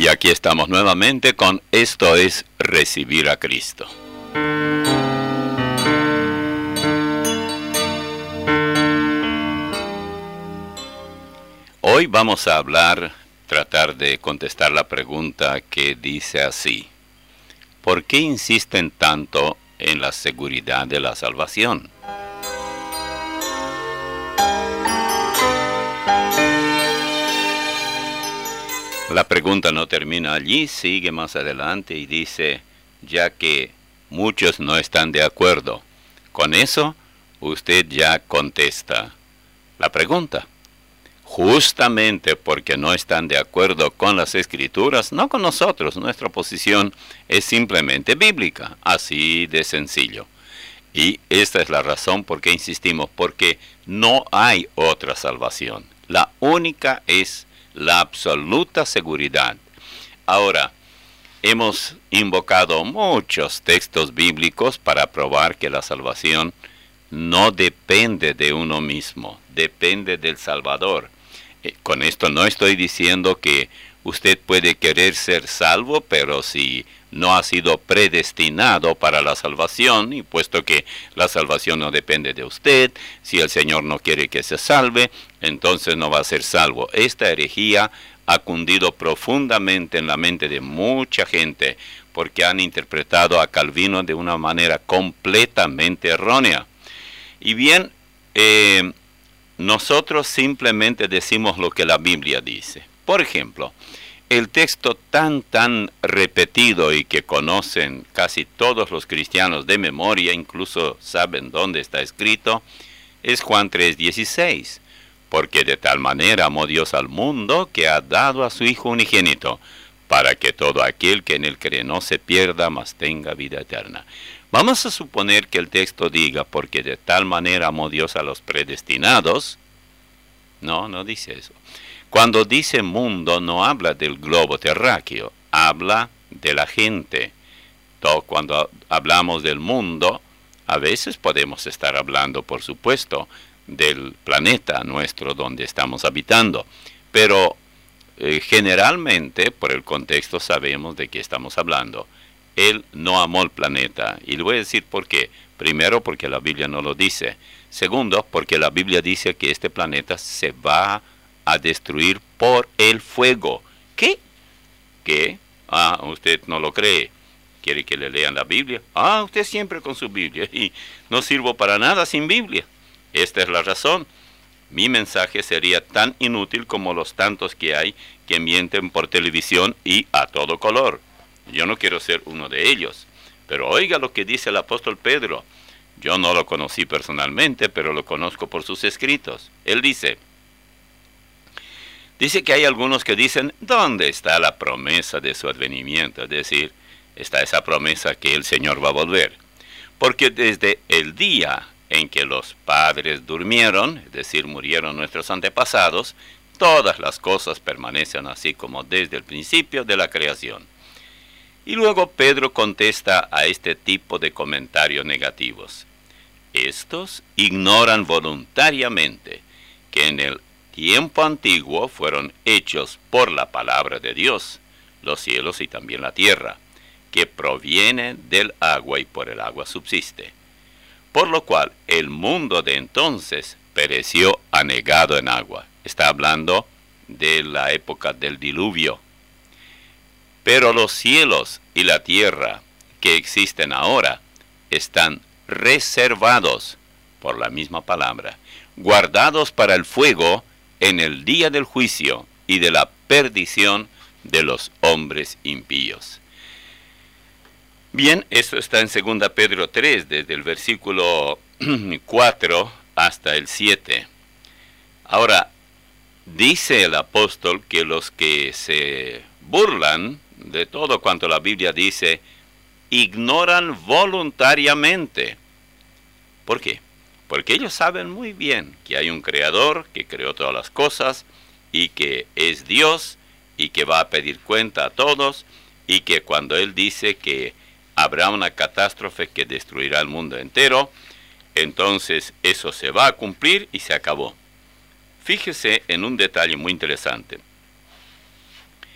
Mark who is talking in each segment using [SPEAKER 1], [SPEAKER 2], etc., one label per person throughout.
[SPEAKER 1] Y aquí estamos nuevamente con Esto es Recibir a Cristo. Hoy vamos a tratar de contestar la pregunta que dice así: ¿por qué insisten tanto en la seguridad de la salvación? La pregunta no termina allí, sigue más adelante y dice, ya que muchos no están de acuerdo. Con eso, usted ya contesta la pregunta. Justamente porque no están de acuerdo con las Escrituras, no con nosotros, nuestra posición es simplemente bíblica, así de sencillo. Y esta es la razón por qué insistimos, porque no hay otra salvación. La única es la absoluta seguridad. Ahora, hemos invocado muchos textos bíblicos para probar que la salvación no depende de uno mismo, depende del Salvador. Con esto no estoy diciendo que usted puede querer ser salvo, pero si no ha sido predestinado para la salvación, y puesto que la salvación no depende de usted, si el Señor no quiere que se salve, entonces no va a ser salvo. Esta herejía ha cundido profundamente en la mente de mucha gente, porque han interpretado a Calvino de una manera completamente errónea. Y bien, nosotros simplemente decimos lo que la Biblia dice. Por ejemplo, el texto tan repetido y que conocen casi todos los cristianos de memoria, incluso saben dónde está escrito, es Juan 3:16. Porque de tal manera amó Dios al mundo que ha dado a su Hijo unigénito, para que todo aquel que en él cree no se pierda, mas tenga vida eterna. Vamos a suponer que el texto diga, porque de tal manera amó Dios a los predestinados. No dice eso. Cuando dice mundo, no habla del globo terráqueo, habla de la gente. Cuando hablamos del mundo, a veces podemos estar hablando, por supuesto, del planeta nuestro donde estamos habitando. Pero generalmente, por el contexto, sabemos de qué estamos hablando. Él no amó el planeta. Y le voy a decir por qué. Primero, porque la Biblia no lo dice. Segundo, porque la Biblia dice que este planeta se va a destruir por el fuego. ¿Qué? ¿Qué? Usted no lo cree. ¿Quiere que le lean la Biblia? Usted siempre con su Biblia. Y no sirvo para nada sin Biblia. Esta es la razón. Mi mensaje sería tan inútil como los tantos que hay que mienten por televisión y a todo color. Yo no quiero ser uno de ellos. Pero oiga lo que dice el apóstol Pedro. Yo no lo conocí personalmente, pero lo conozco por sus escritos. Él dice que hay algunos que dicen, ¿dónde está la promesa de su advenimiento? Es decir, está esa promesa que el Señor va a volver. Porque desde el día en que los padres durmieron, es decir, murieron nuestros antepasados, todas las cosas permanecen así como desde el principio de la creación. Y luego Pedro contesta a este tipo de comentarios negativos. Estos ignoran voluntariamente que en el tiempo antiguo fueron hechos por la palabra de Dios, los cielos y también la tierra, que proviene del agua y por el agua subsiste. Por lo cual el mundo de entonces pereció anegado en agua. Está hablando de la época del diluvio. Pero los cielos y la tierra que existen ahora están reservados por la misma palabra, guardados para el fuego en el día del juicio y de la perdición de los hombres impíos. Bien, esto está en 2 Pedro 3, desde el versículo 4 hasta el 7. Ahora, dice el apóstol que los que se burlan de todo cuanto la Biblia dice, ignoran voluntariamente. ¿Por qué? Porque ellos saben muy bien que hay un creador que creó todas las cosas y que es Dios y que va a pedir cuenta a todos y que cuando Él dice que habrá una catástrofe que destruirá el mundo entero, entonces eso se va a cumplir y se acabó. Fíjese en un detalle muy interesante.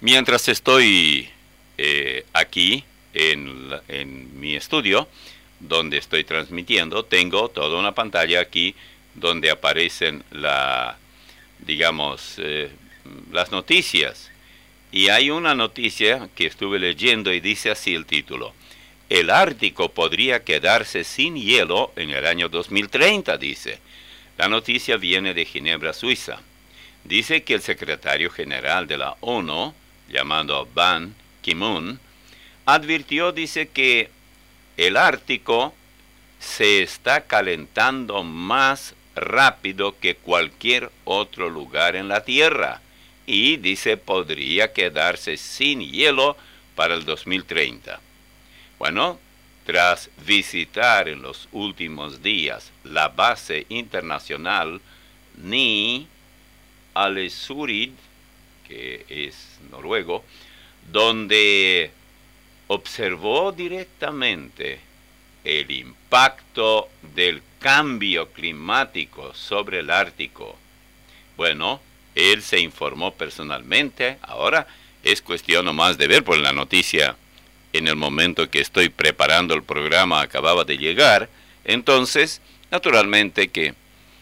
[SPEAKER 1] Mientras estoy aquí en mi estudio, donde estoy transmitiendo, tengo toda una pantalla aquí donde aparecen digamos, las noticias. Y hay una noticia que estuve leyendo y dice así el título: el Ártico podría quedarse sin hielo en el año 2030, dice. La noticia viene de Ginebra, Suiza. Dice que el secretario general de la ONU, llamado Ban Ki-moon, advirtió, dice que el Ártico se está calentando más rápido que cualquier otro lugar en la Tierra y dice podría quedarse sin hielo para el 2030. Bueno, tras visitar en los últimos días la base internacional Ni Alesurid, que es noruego, donde observó directamente el impacto del cambio climático sobre el Ártico. Bueno, él se informó personalmente. Ahora es cuestión nomás de ver, por la noticia en el momento que estoy preparando el programa acababa de llegar. Entonces, naturalmente que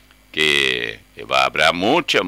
[SPEAKER 1] habrá mucha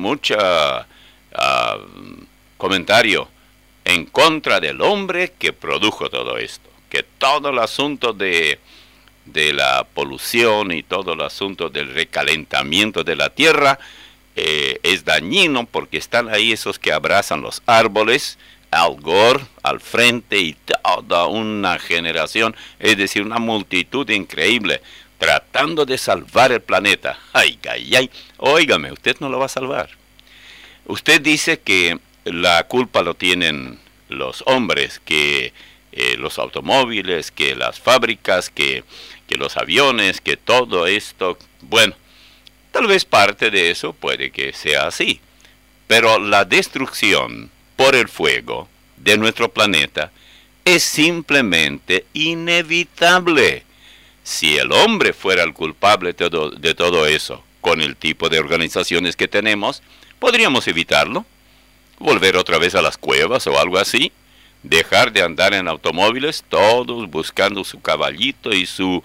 [SPEAKER 1] comentario en contra del hombre que produjo todo esto, que todo el asunto de la polución y todo el asunto del recalentamiento de la tierra es dañino, porque están ahí esos que abrazan los árboles, Al Gore al frente y toda una generación, es decir, una multitud increíble, tratando de salvar el planeta. Ay, ay, ay, óigame, usted no lo va a salvar. Usted dice que la culpa lo tienen los hombres, que los automóviles, que las fábricas, que los aviones, que todo esto. Bueno, tal vez parte de eso puede que sea así, pero la destrucción por el fuego de nuestro planeta es simplemente inevitable. Si el hombre fuera el culpable de todo eso, con el tipo de organizaciones que tenemos, podríamos evitarlo, volver otra vez a las cuevas o algo así, dejar de andar en automóviles, todos buscando su caballito y su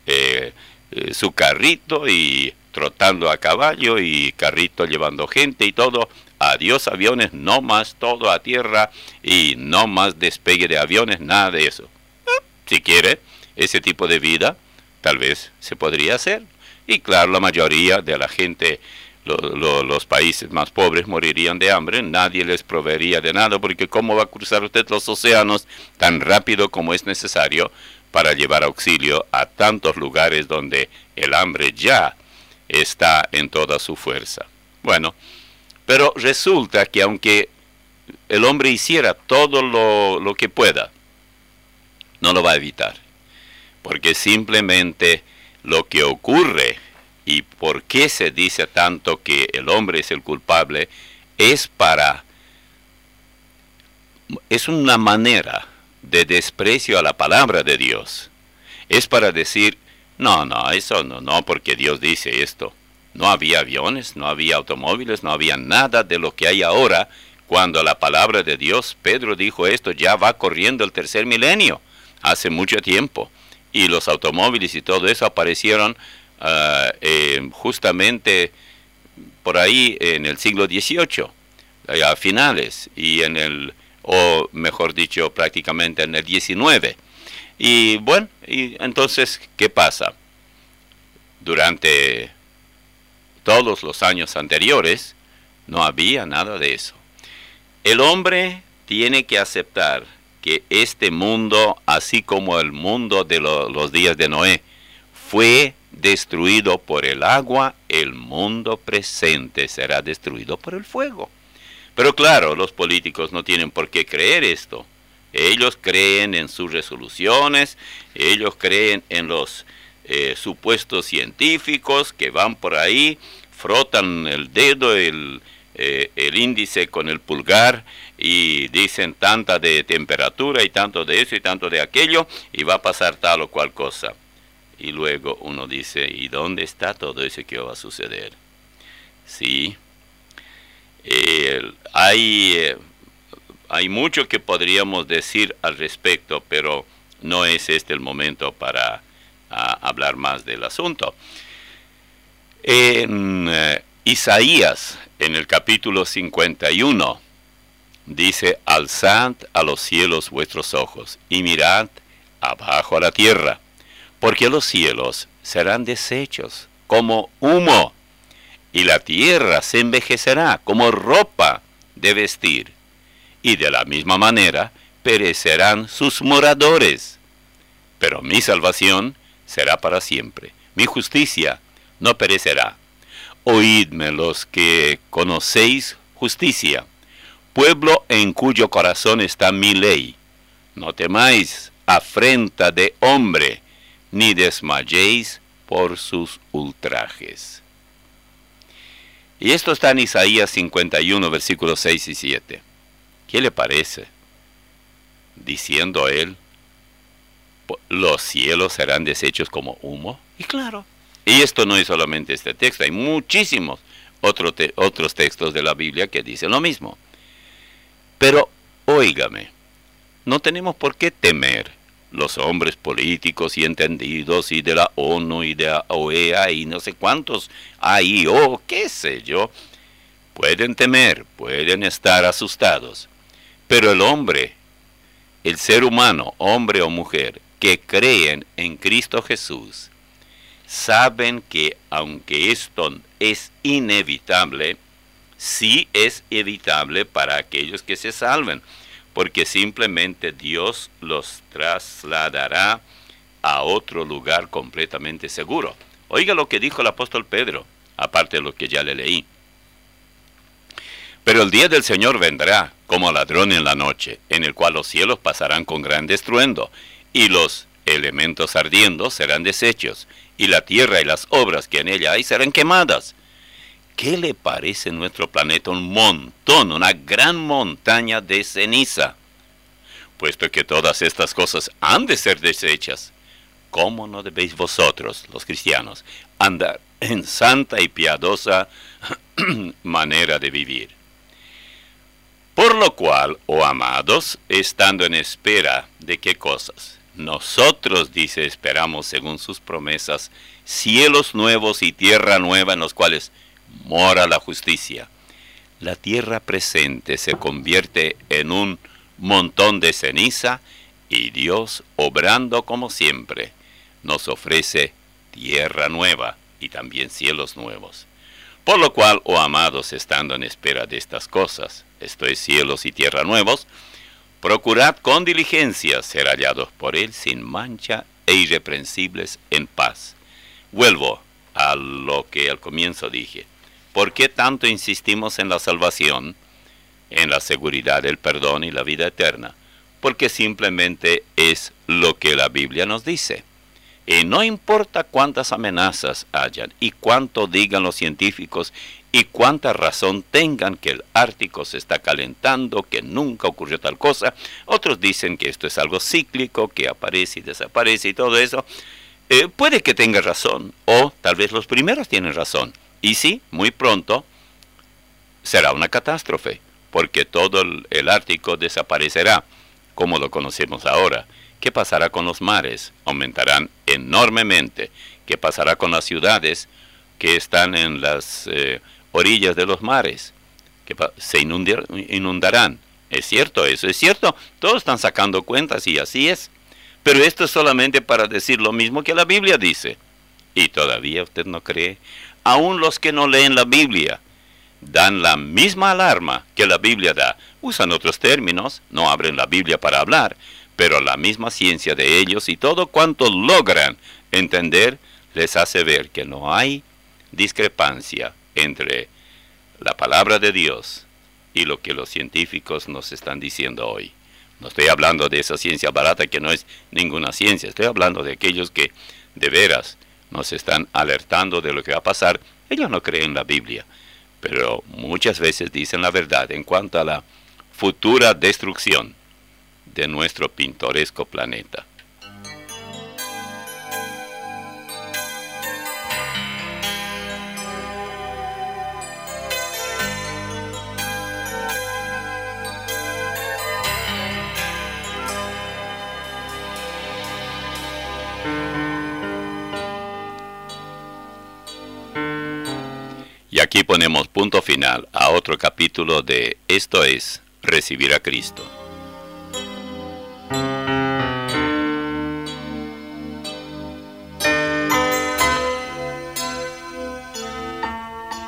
[SPEAKER 1] carrito y trotando a caballo y carrito llevando gente y todo. Adiós aviones, no más, todo a tierra y no más despegue de aviones, nada de eso. Si quiere ese tipo de vida, tal vez se podría hacer. Y claro, la mayoría de la gente, los países más pobres morirían de hambre, nadie les proveería de nada, porque ¿cómo va a cruzar usted los océanos tan rápido como es necesario para llevar auxilio a tantos lugares donde el hambre ya está en toda su fuerza? Bueno, pero resulta que aunque el hombre hiciera todo lo que pueda, no lo va a evitar, porque simplemente lo que ocurre y por qué se dice tanto que el hombre es el culpable es una manera de desprecio a la palabra de Dios. Es para decir, no, eso no, porque Dios dice esto. No había aviones, no había automóviles, no había nada de lo que hay ahora. Cuando la palabra de Dios, Pedro dijo esto, ya va corriendo el tercer milenio, hace mucho tiempo. Y los automóviles y todo eso aparecieron justamente por ahí en el siglo XVIII, a finales, o mejor dicho, prácticamente en el XIX. Y bueno, y entonces, ¿qué pasa? Durante todos los años anteriores no había nada de eso. El hombre tiene que aceptar que este mundo, así como el mundo de los días de Noé, fue destruido por el agua. El mundo presente será destruido por el fuego. Pero claro, los políticos no tienen por qué creer esto. Ellos creen en sus resoluciones, ellos creen en los supuestos científicos que van por ahí, frotan el dedo, el índice con el pulgar y dicen tanta de temperatura y tanto de eso y tanto de aquello y va a pasar tal o cual cosa. Y luego uno dice, ¿y dónde está todo eso que va a suceder? Sí, hay hay mucho que podríamos decir al respecto, pero no es este el momento para hablar más del asunto. En Isaías, en el capítulo 51, dice: alzad a los cielos vuestros ojos, y mirad abajo a la tierra, porque los cielos serán deshechos como humo, y la tierra se envejecerá como ropa de vestir, y de la misma manera perecerán sus moradores. Pero mi salvación será para siempre, mi justicia no perecerá. Oídme los que conocéis justicia, pueblo en cuyo corazón está mi ley. No temáis afrenta de hombre, ni desmayéis por sus ultrajes. Y esto está en Isaías 51, versículos 6 y 7. ¿Qué le parece? Diciendo él, los cielos serán deshechos como humo. Y claro, y esto no es solamente este texto, hay muchísimos otros textos de la Biblia que dicen lo mismo. Pero, óigame, no tenemos por qué temer. Los hombres políticos y entendidos y de la ONU y de la OEA y no sé cuántos ahí, qué sé yo, pueden temer, pueden estar asustados. Pero el hombre, el ser humano, hombre o mujer, que creen en Cristo Jesús, saben que aunque esto es inevitable, sí es evitable para aquellos que se salven, porque simplemente Dios los trasladará a otro lugar completamente seguro. Oiga lo que dijo el apóstol Pedro, aparte de lo que ya le leí. Pero el día del Señor vendrá como ladrón en la noche, en el cual los cielos pasarán con gran estruendo, y los elementos ardiendo serán deshechos, y la tierra y las obras que en ella hay serán quemadas. ¿Qué le parece nuestro planeta? Un montón, una gran montaña de ceniza. Puesto que todas estas cosas han de ser deshechas, ¿cómo no debéis vosotros, los cristianos, andar en santa y piadosa manera de vivir? Por lo cual, oh amados, estando en espera de qué cosas, nosotros, dice, esperamos según sus promesas, cielos nuevos y tierra nueva en los cuales mora la justicia. La tierra presente se convierte en un montón de ceniza y Dios, obrando como siempre, nos ofrece tierra nueva y también cielos nuevos. Por lo cual, oh amados, estando en espera de estas cosas, esto es, cielos y tierra nuevos, procurad con diligencia ser hallados por Él sin mancha e irreprensibles en paz. Vuelvo a lo que al comienzo dije. ¿Por qué tanto insistimos en la salvación, en la seguridad del perdón y la vida eterna? Porque simplemente es lo que la Biblia nos dice. Y no importa cuántas amenazas hayan y cuánto digan los científicos y cuánta razón tengan que el Ártico se está calentando, que nunca ocurrió tal cosa. Otros dicen que esto es algo cíclico, que aparece y desaparece y todo eso. Puede que tenga razón, o tal vez los primeros tienen razón. Y sí, muy pronto será una catástrofe, porque todo el Ártico desaparecerá, como lo conocemos ahora. ¿Qué pasará con los mares? Aumentarán enormemente. ¿Qué pasará con las ciudades que están en las orillas de los mares? Que se inundarán. ¿Es cierto? Eso es cierto. Todos están sacando cuentas y así es. Pero esto es solamente para decir lo mismo que la Biblia dice. ¿Y todavía usted no cree? Aún los que no leen la Biblia dan la misma alarma que la Biblia da. Usan otros términos, no abren la Biblia para hablar, pero la misma ciencia de ellos y todo cuanto logran entender les hace ver que no hay discrepancia entre la palabra de Dios y lo que los científicos nos están diciendo hoy. No estoy hablando de esa ciencia barata que no es ninguna ciencia, estoy hablando de aquellos que de veras nos están alertando de lo que va a pasar. Ellos no creen la Biblia, pero muchas veces dicen la verdad en cuanto a la futura destrucción de nuestro pintoresco planeta. Y aquí ponemos punto final a otro capítulo de Esto es Recibir a Cristo.